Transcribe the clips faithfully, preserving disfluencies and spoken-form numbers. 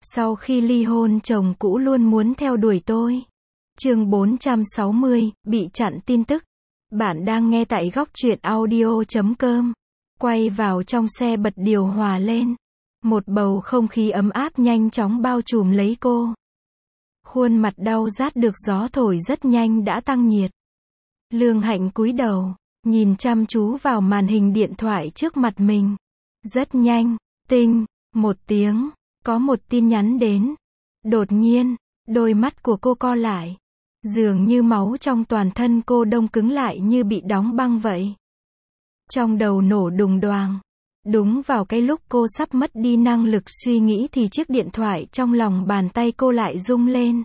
Sau khi ly hôn chồng cũ luôn muốn theo đuổi tôi. Chương bốn trăm sáu mươi, bị chặn tin tức. Bạn đang nghe tại góc truyện audio chấm com. Quay vào trong xe bật điều hòa lên. Một bầu không khí ấm áp nhanh chóng bao trùm lấy cô. Khuôn mặt đau rát được gió thổi rất nhanh đã tăng nhiệt. Lương Hạnh cúi đầu, nhìn chăm chú vào màn hình điện thoại trước mặt mình. Rất nhanh, tinh, một tiếng, có một tin nhắn đến. Đột nhiên, đôi mắt của cô co lại. Dường như máu trong toàn thân cô đông cứng lại như bị đóng băng vậy. Trong đầu nổ đùng đoàng. Đúng vào cái lúc cô sắp mất đi năng lực suy nghĩ thì chiếc điện thoại trong lòng bàn tay cô lại rung lên.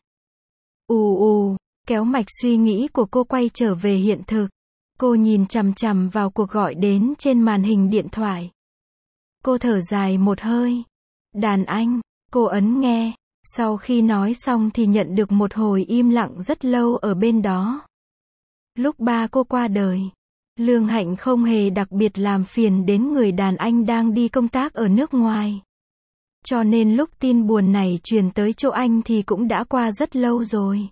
Ù ù, kéo mạch suy nghĩ của cô quay trở về hiện thực. Cô nhìn chằm chằm vào cuộc gọi đến trên màn hình điện thoại. Cô thở dài một hơi. Đàn anh, cô ấn nghe. Sau khi nói xong thì nhận được một hồi im lặng rất lâu ở bên đó. Lúc ba cô qua đời, Lương Hạnh không hề đặc biệt làm phiền đến người đàn anh đang đi công tác ở nước ngoài. Cho nên lúc tin buồn này truyền tới chỗ anh thì cũng đã qua rất lâu rồi.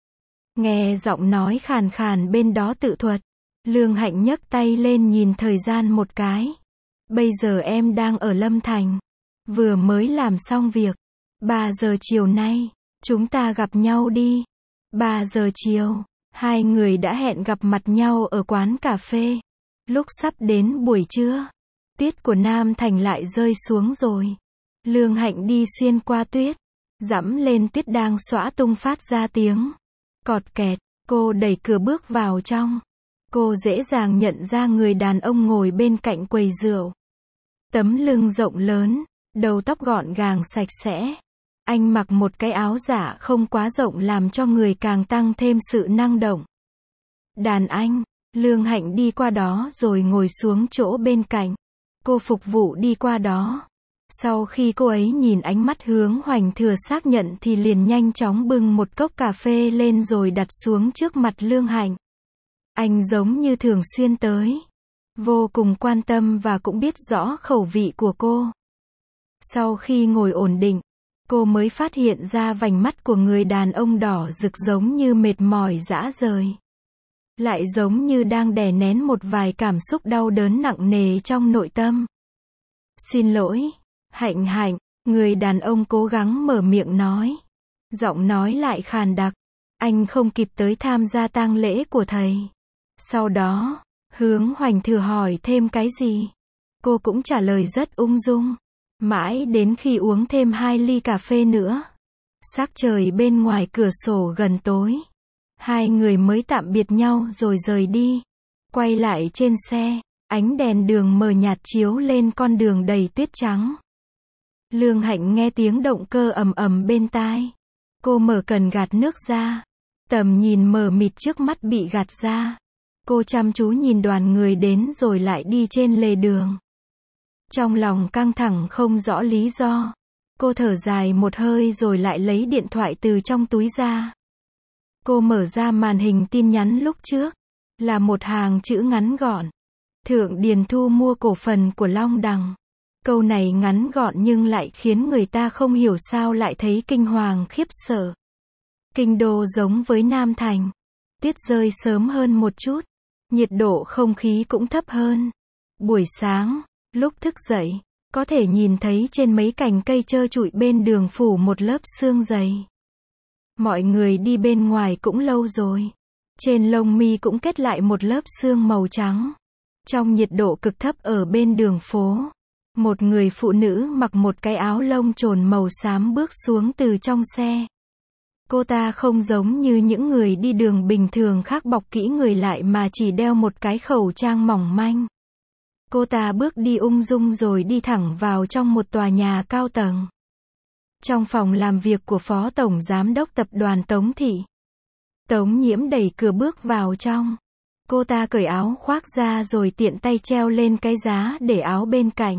Nghe giọng nói khàn khàn bên đó tự thuật, Lương Hạnh nhấc tay lên nhìn thời gian một cái. Bây giờ em đang ở Lâm Thành. Vừa mới làm xong việc. ba giờ chiều nay, chúng ta gặp nhau đi. ba giờ chiều, hai người đã hẹn gặp mặt nhau ở quán cà phê. Lúc sắp đến buổi trưa, tuyết của Nam Thành lại rơi xuống rồi. Lương Hạnh đi xuyên qua tuyết, dẫm lên tuyết đang xõa tung phát ra tiếng cọt kẹt. Cô đẩy cửa bước vào trong. Cô dễ dàng nhận ra người đàn ông ngồi bên cạnh quầy rượu. Tấm lưng rộng lớn, đầu tóc gọn gàng sạch sẽ. Anh mặc một cái áo giả không quá rộng làm cho người càng tăng thêm sự năng động. Đàn anh, Lương Hạnh đi qua đó rồi ngồi xuống chỗ bên cạnh. Cô phục vụ đi qua đó. Sau khi cô ấy nhìn ánh mắt Hướng Hoành Thừa xác nhận thì liền nhanh chóng bưng một cốc cà phê lên rồi đặt xuống trước mặt Lương Hạnh. Anh giống như thường xuyên tới. Vô cùng quan tâm và cũng biết rõ khẩu vị của cô. Sau khi ngồi ổn định, cô mới phát hiện ra vành mắt của người đàn ông đỏ rực giống như mệt mỏi rã rời. Lại giống như đang đè nén một vài cảm xúc đau đớn nặng nề trong nội tâm. Xin lỗi, Hạnh Hạnh, người đàn ông cố gắng mở miệng nói. Giọng nói lại khàn đặc. Anh không kịp tới tham gia tang lễ của thầy. Sau đó, Hướng Hoành Thừa hỏi thêm cái gì. Cô cũng trả lời rất ung dung. Mãi đến khi uống thêm hai ly cà phê nữa. Sắc trời bên ngoài cửa sổ gần tối. Hai người mới tạm biệt nhau rồi rời đi. Quay lại trên xe, ánh đèn đường mờ nhạt chiếu lên con đường đầy tuyết trắng. Lương Hạnh nghe tiếng động cơ ầm ầm bên tai. Cô mở cần gạt nước ra. Tầm nhìn mờ mịt trước mắt bị gạt ra. Cô chăm chú nhìn đoàn người đến rồi lại đi trên lề đường. Trong lòng căng thẳng không rõ lý do. Cô thở dài một hơi rồi lại lấy điện thoại từ trong túi ra. Cô mở ra màn hình tin nhắn lúc trước. Là một hàng chữ ngắn gọn. Thượng Điền Thu mua cổ phần của Long Đằng. Câu này ngắn gọn nhưng lại khiến người ta không hiểu sao lại thấy kinh hoàng khiếp sợ. Kinh đô giống với Nam Thành. Tuyết rơi sớm hơn một chút. Nhiệt độ không khí cũng thấp hơn. Buổi sáng, lúc thức dậy, có thể nhìn thấy trên mấy cành cây trơ trụi bên đường phủ một lớp sương dày. Mọi người đi bên ngoài cũng lâu rồi. Trên lông mi cũng kết lại một lớp sương màu trắng. Trong nhiệt độ cực thấp ở bên đường phố, một người phụ nữ mặc một cái áo lông trồn màu xám bước xuống từ trong xe. Cô ta không giống như những người đi đường bình thường khác bọc kỹ người lại mà chỉ đeo một cái khẩu trang mỏng manh. Cô ta bước đi ung dung rồi đi thẳng vào trong một tòa nhà cao tầng. Trong phòng làm việc của Phó Tổng Giám đốc Tập đoàn Tống Thị. Tống Nhiễm đẩy cửa bước vào trong. Cô ta cởi áo khoác ra rồi tiện tay treo lên cái giá để áo bên cạnh.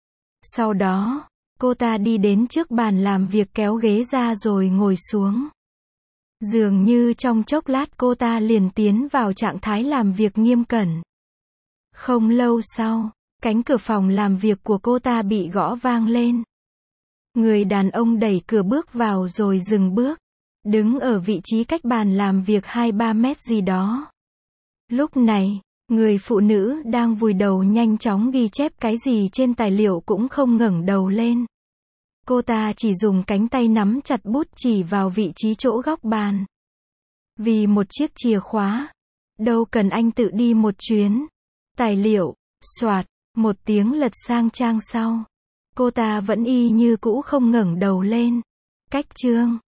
Sau đó, cô ta đi đến trước bàn làm việc kéo ghế ra rồi ngồi xuống. Dường như trong chốc lát cô ta liền tiến vào trạng thái làm việc nghiêm cẩn. Không lâu sau, cánh cửa phòng làm việc của cô ta bị gõ vang lên. Người đàn ông đẩy cửa bước vào rồi dừng bước. Đứng ở vị trí cách bàn làm việc hai ba mét gì đó. Lúc này, người phụ nữ đang vùi đầu nhanh chóng ghi chép cái gì trên tài liệu cũng không ngẩng đầu lên. Cô ta chỉ dùng cánh tay nắm chặt bút chỉ vào vị trí chỗ góc bàn. Vì một chiếc chìa khóa. Đâu cần anh tự đi một chuyến. Tài liệu, soạt, một tiếng lật sang trang sau. Cô ta vẫn y như cũ không ngẩng đầu lên. Cách chương